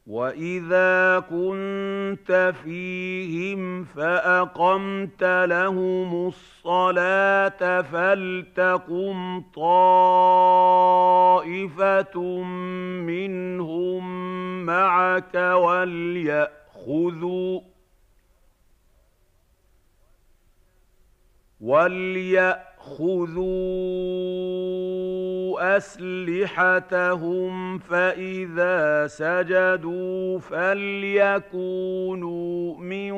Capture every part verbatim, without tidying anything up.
وَإِذَا كُنتَ فِيهِمْ فَأَقَمْتَ لَهُمُ الصَّلَاةَ فَلْتَقُمْ طَائِفَةٌ مِّنْهُم مَّعَكَ وَلْيَأْخُذُوا وَلْيَأْخُذُوا أَسْلِحَتَهُمْ فَإِذَا سَجَدُوا فَلْيَكُونُوا مِن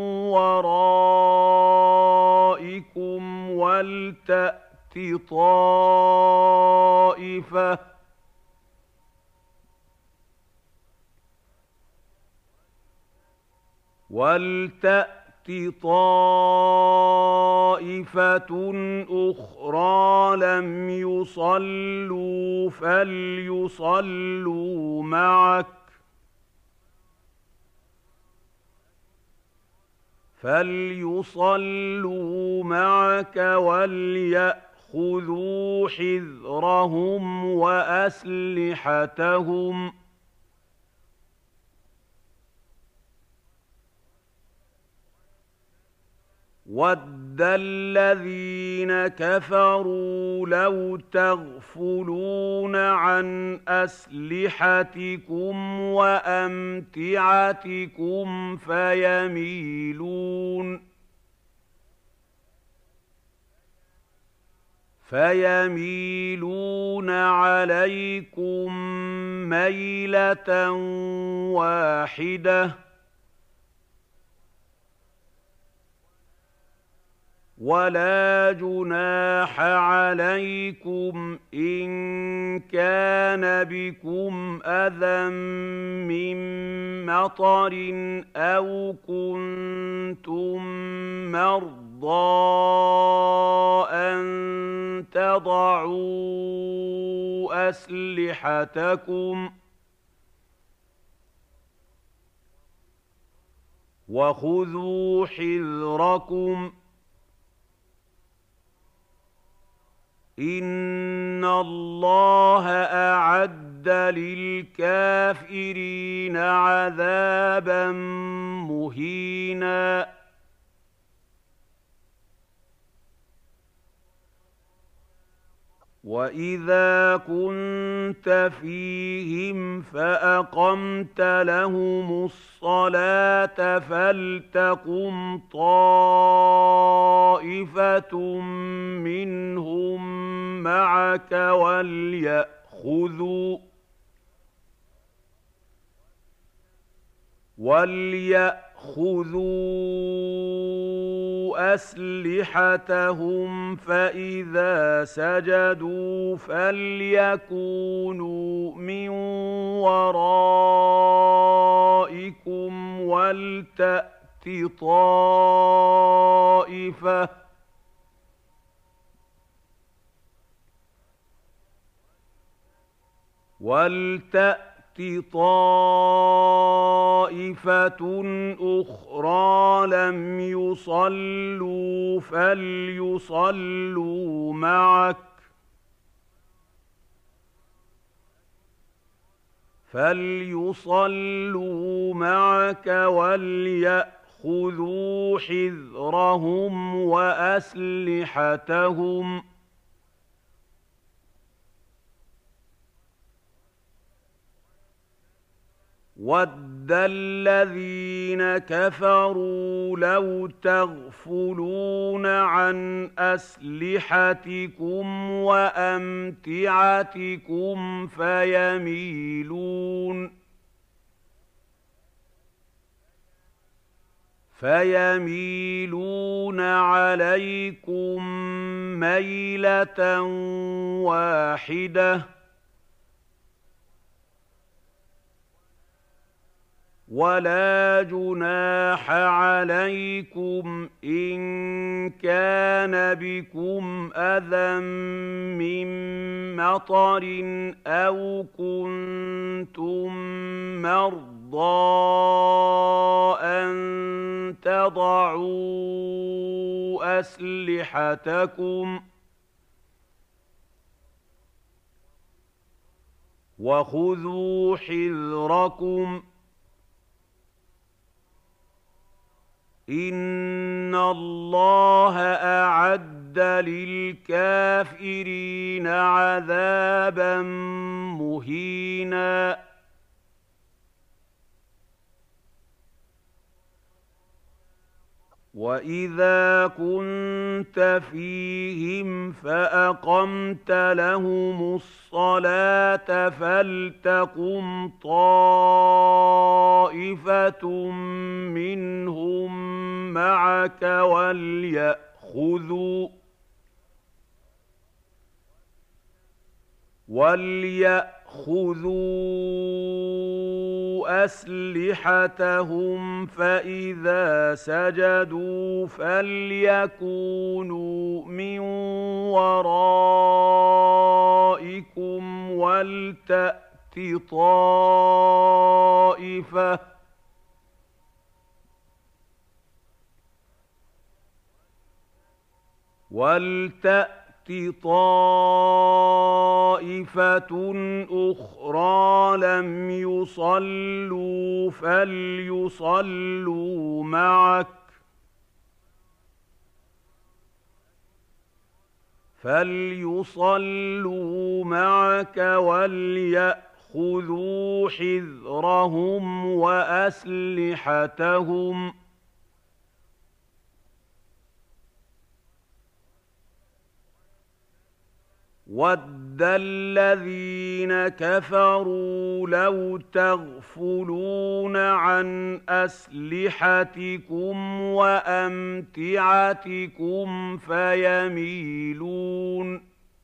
وَرَائِكُمْ وَلْتَأْتِ طَائِفَةٌ وَلْتَأْتِ طَائِفَةٌ أُخْرَىٰ لَمْ يُصَلُّوا فَلْيُصَلُّوا مَعَكَ فَلْيُصَلُّوا مَعَكَ وَلْيَأْخُذُوا حِذْرَهُمْ وَأَسْلِحَتَهُمْ ۗ وَدَّ الَّذِينَ كَفَرُوا لَوْ تَغْفُلُونَ عَنْ أَسْلِحَتِكُمْ وَأَمْتِعَتِكُمْ فَيَمِيلُونَ فَيَمِيلُونَ عَلَيْكُمْ مَيْلَةً وَاحِدَةً. وَلَا جُنَاحَ عَلَيْكُمْ إِن كَانَ بِكُمْ أَذًى مِّن مَّطَرٍ أَوْ كُنتُم مَّرْضَىٰ أَن تَضَعُوا أَسْلِحَتَكُمْ ۖ وَخُذُوا حِذْرَكُمْ ۗ إِنَّ اللَّهَ أَعَدَّ لِلْكَافِرِينَ عَذَابًا مُّهِينًا. وَإِذَا كُنتَ فِيهِمْ فَأَقَمْتَ لَهُمُ الصَّلَاةَ فَلْتَقُمْ طَائِفَةٌ مِّنْهُم مَّعَكَ وَلْيَأْخُذُوا وَلْيَأْخُذُوا أَسْلِحَتَهُمْ فَإِذَا سَجَدُوا فَلْيَكُونُوا مِن وَرَائِكُمْ وَلْتَأْتِ طَائِفَةٌ وَلْتَأْتِ طَائِفَةٌ أُخْرَىٰ لَمْ يُصَلُّوا فَلْيُصَلُّوا مَعَكَ فَلْيُصَلُّوا مَعَكَ وَلْيَأْخُذُوا حِذْرَهُمْ وَأَسْلِحَتَهُمْ ۗ وَدَّ الَّذِينَ كَفَرُوا لَوْ تَغْفُلُونَ عَنْ أَسْلِحَتِكُمْ وَأَمْتِعَتِكُمْ فَيَمِيلُونَ فَيَمِيلُونَ عَلَيْكُم مَّيْلَةً وَاحِدَةً. وَلَا جُنَاحَ عَلَيْكُمْ إِن كَانَ بِكُمْ أَذًى مِّن مَّطَرٍ أَوْ كُنتُم مَّرْضَىٰ أَن تَضَعُوا أَسْلِحَتَكُمْ ۖ وَخُذُوا حِذْرَكُمْ ۗ إِنَّ اللَّهَ أَعَدَّ لِلْكَافِرِينَ عَذَابًا مُّهِينًا. وَإِذَا كُنتَ فِيهِمْ فَأَقَمْتَ لَهُمُ الصَّلَاةَ فَلْتَقُمْ طَائِفَةٌ مِّنْهُم مَّعَكَ وَلْيَأْخُذُوا وَلْيَأْخُذُوا أَسْلِحَتَهُمْ فَإِذَا سَجَدُوا فَلْيَكُونُوا مِن وَرَائِكُمْ وَلْتَأْتِ طَائِفَةٌ وَلْتَأْتِ طَائِفَةٌ أُخْرَىٰ لَمْ يُصَلُّوا فَلْيُصَلُّوا مَعَكَ فَلْيُصَلُّوا مَعَكَ وَلْيَأْخُذُوا حِذْرَهُمْ وَأَسْلِحَتَهُمْ ۗ وَدَّ الَّذِينَ كَفَرُوا لَوْ تَغْفُلُونَ عَنْ أَسْلِحَتِكُمْ وَأَمْتِعَتِكُمْ فَيَمِيلُونَ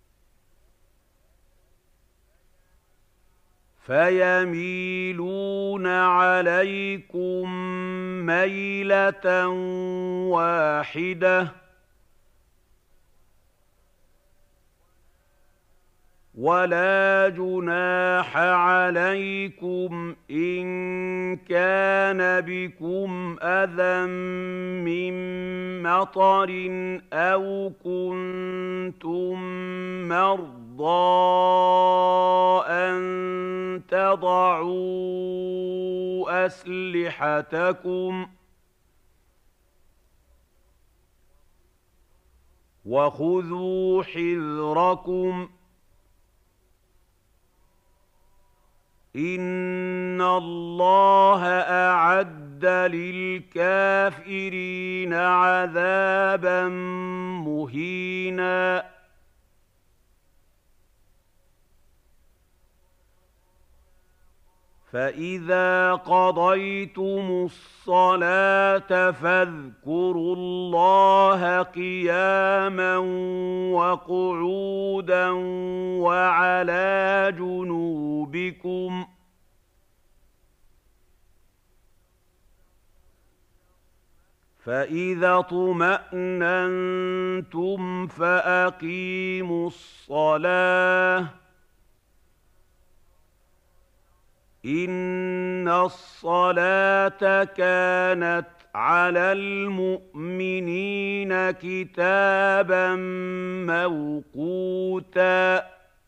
فَيَمِيلُونَ عَلَيْكُمْ مَيْلَةً وَاحِدَةً. وَلَا جُنَاحَ عَلَيْكُمْ إِن كَانَ بِكُمْ أَذًى مِّن مَّطَرٍ أَوْ كُنتُم مَّرْضَىٰ أَن تَضَعُوا أَسْلِحَتَكُمْ ۖ وَخُذُوا حِذْرَكُمْ ۗ إِنَّ اللَّهَ أَعَدَّ لِلْكَافِرِينَ عَذَابًا مُّهِينًا. فَإِذَا قَضَيْتُمُ الصَّلَاةَ فَاذْكُرُوا اللَّهَ قِيَامًا وَقُعُودًا وَعَلَىٰ جُنُوبِكُمْ ۚ فَإِذَا اطْمَأْنَنتُمْ فَأَقِيمُوا الصَّلَاةَ ۚ إِنَّ الصَّلَاةَ كَانَتْ عَلَى الْمُؤْمِنِينَ كِتَابًا مَّوْقُوتًا. فَإِذَا اطْمَأْنَنتُمْ فَأَقِيمُوا الصَّلَاةَ ۚ إِنَّ الصَّلَاةَ كَانَتْ عَلَى الْمُؤْمِنِينَ كِتَابًا مَّوْقُوتًا.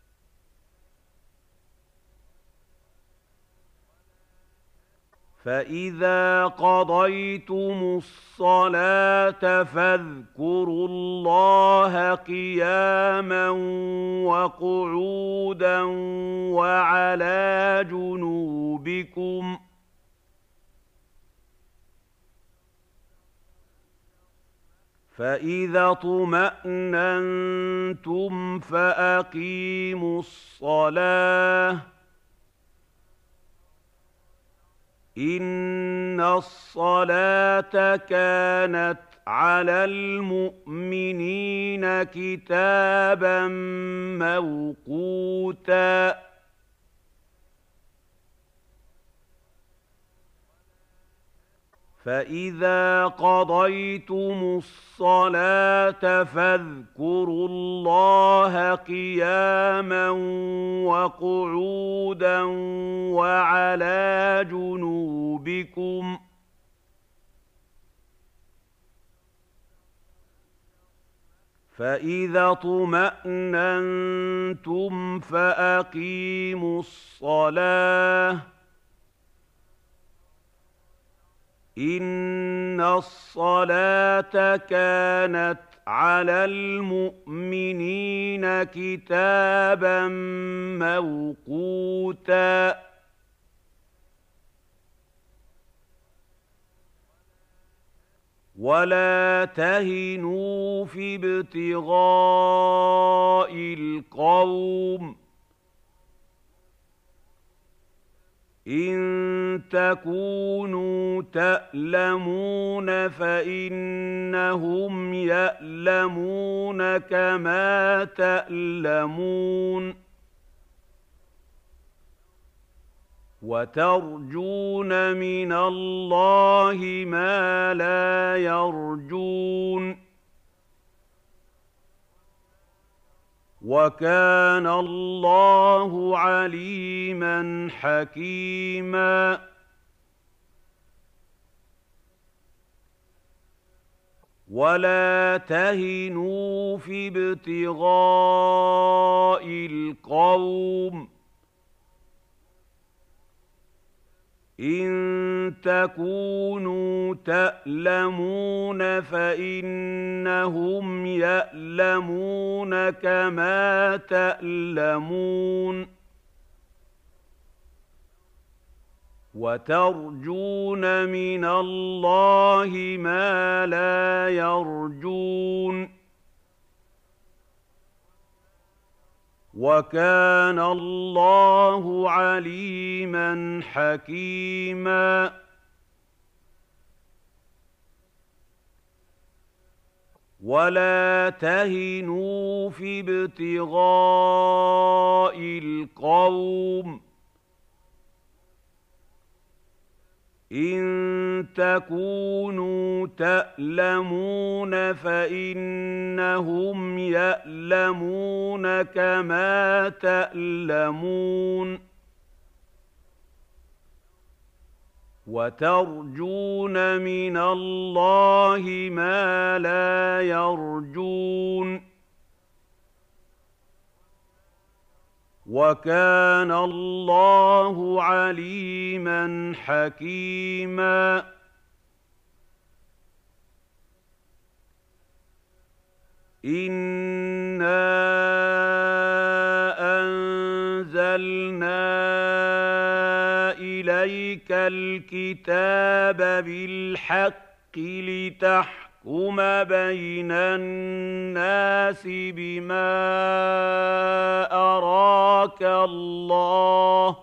فَإِذَا قَضَيْتُمُ الصَّلَاةَ فَاذْكُرُوا اللَّهَ قِيَامًا وَقُعُودًا وَعَلَىٰ جُنُوبِكُمْ ۚ فَإِذَا اطْمَأْنَنتُمْ فَأَقِيمُوا الصَّلَاةَ ۚ إِنَّ الصَّلَاةَ كَانَتْ عَلَى الْمُؤْمِنِينَ كِتَابًا مَّوْقُوتًا. فَإِذَا قَضَيْتُمُ الصَّلَاةَ فَاذْكُرُوا اللَّهَ قِيَامًا وَقُعُودًا وَعَلَىٰ جُنُوبِكُمْ ۚ فَإِذَا اطْمَأْنَنتُمْ فَأَقِيمُوا الصَّلَاةَ ۚ إِنَّ الصَّلَاةَ كَانَتْ عَلَى الْمُؤْمِنِينَ كِتَابًا مَّوْقُوتًا. فَإِذَا قَضَيْتُمُ الصَّلَاةَ فَاذْكُرُوا اللَّهَ قِيَامًا وَقُعُودًا وَعَلَىٰ جُنُوبِكُمْ ۚ فَإِذَا اطْمَأْنَنتُمْ فَأَقِيمُوا الصَّلَاةَ ۚ إن الصلاة كانت على المؤمنين كتابا موقوتا ولا تهنوا في ابتغاء القوم إن تكونوا تألمون فإنهم يألمون كما تألمون وترجون من الله ما لا يرجون وكان الله عليما حكيما ولا تهنوا في ابتغاء القوم إن تكونوا تألمون فإنهم يألمون كما تألمون وترجون من الله ما لا يرجون وكان الله عليما حكيما ولا تهنوا في ابتغاء القوم إن تكونوا تألمون فإنهم يألمون كما تألمون وترجون من الله ما لا يرجون وكان الله عليما حكيما إنا أنزلنا إليك الكتاب بالحق لتحكم يحكم بين الناس بما أراك الله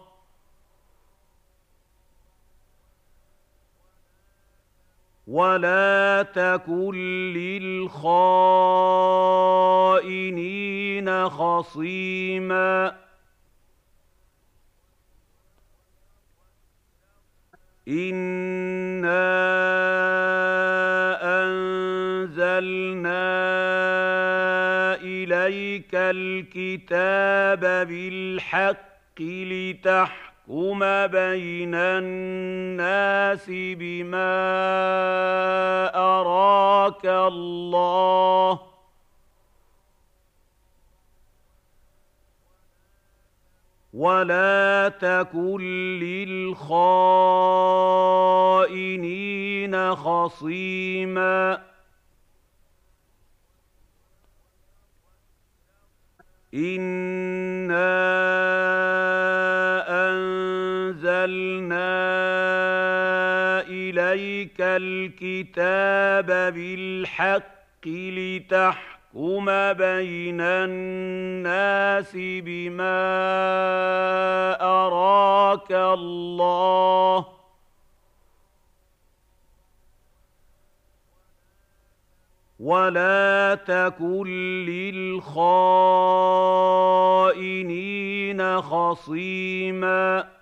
ولا تكن للخائنين خصيما إنا أنزلنا إليك الكتاب بالحق لتحكم بين الناس بما أراك الله ولا تكن للخائنين خصيما إنا أنزلنا إليك الكتاب بالحق لتحكم بين الناس بما أراك الله ولا تكن للخائنين خصيما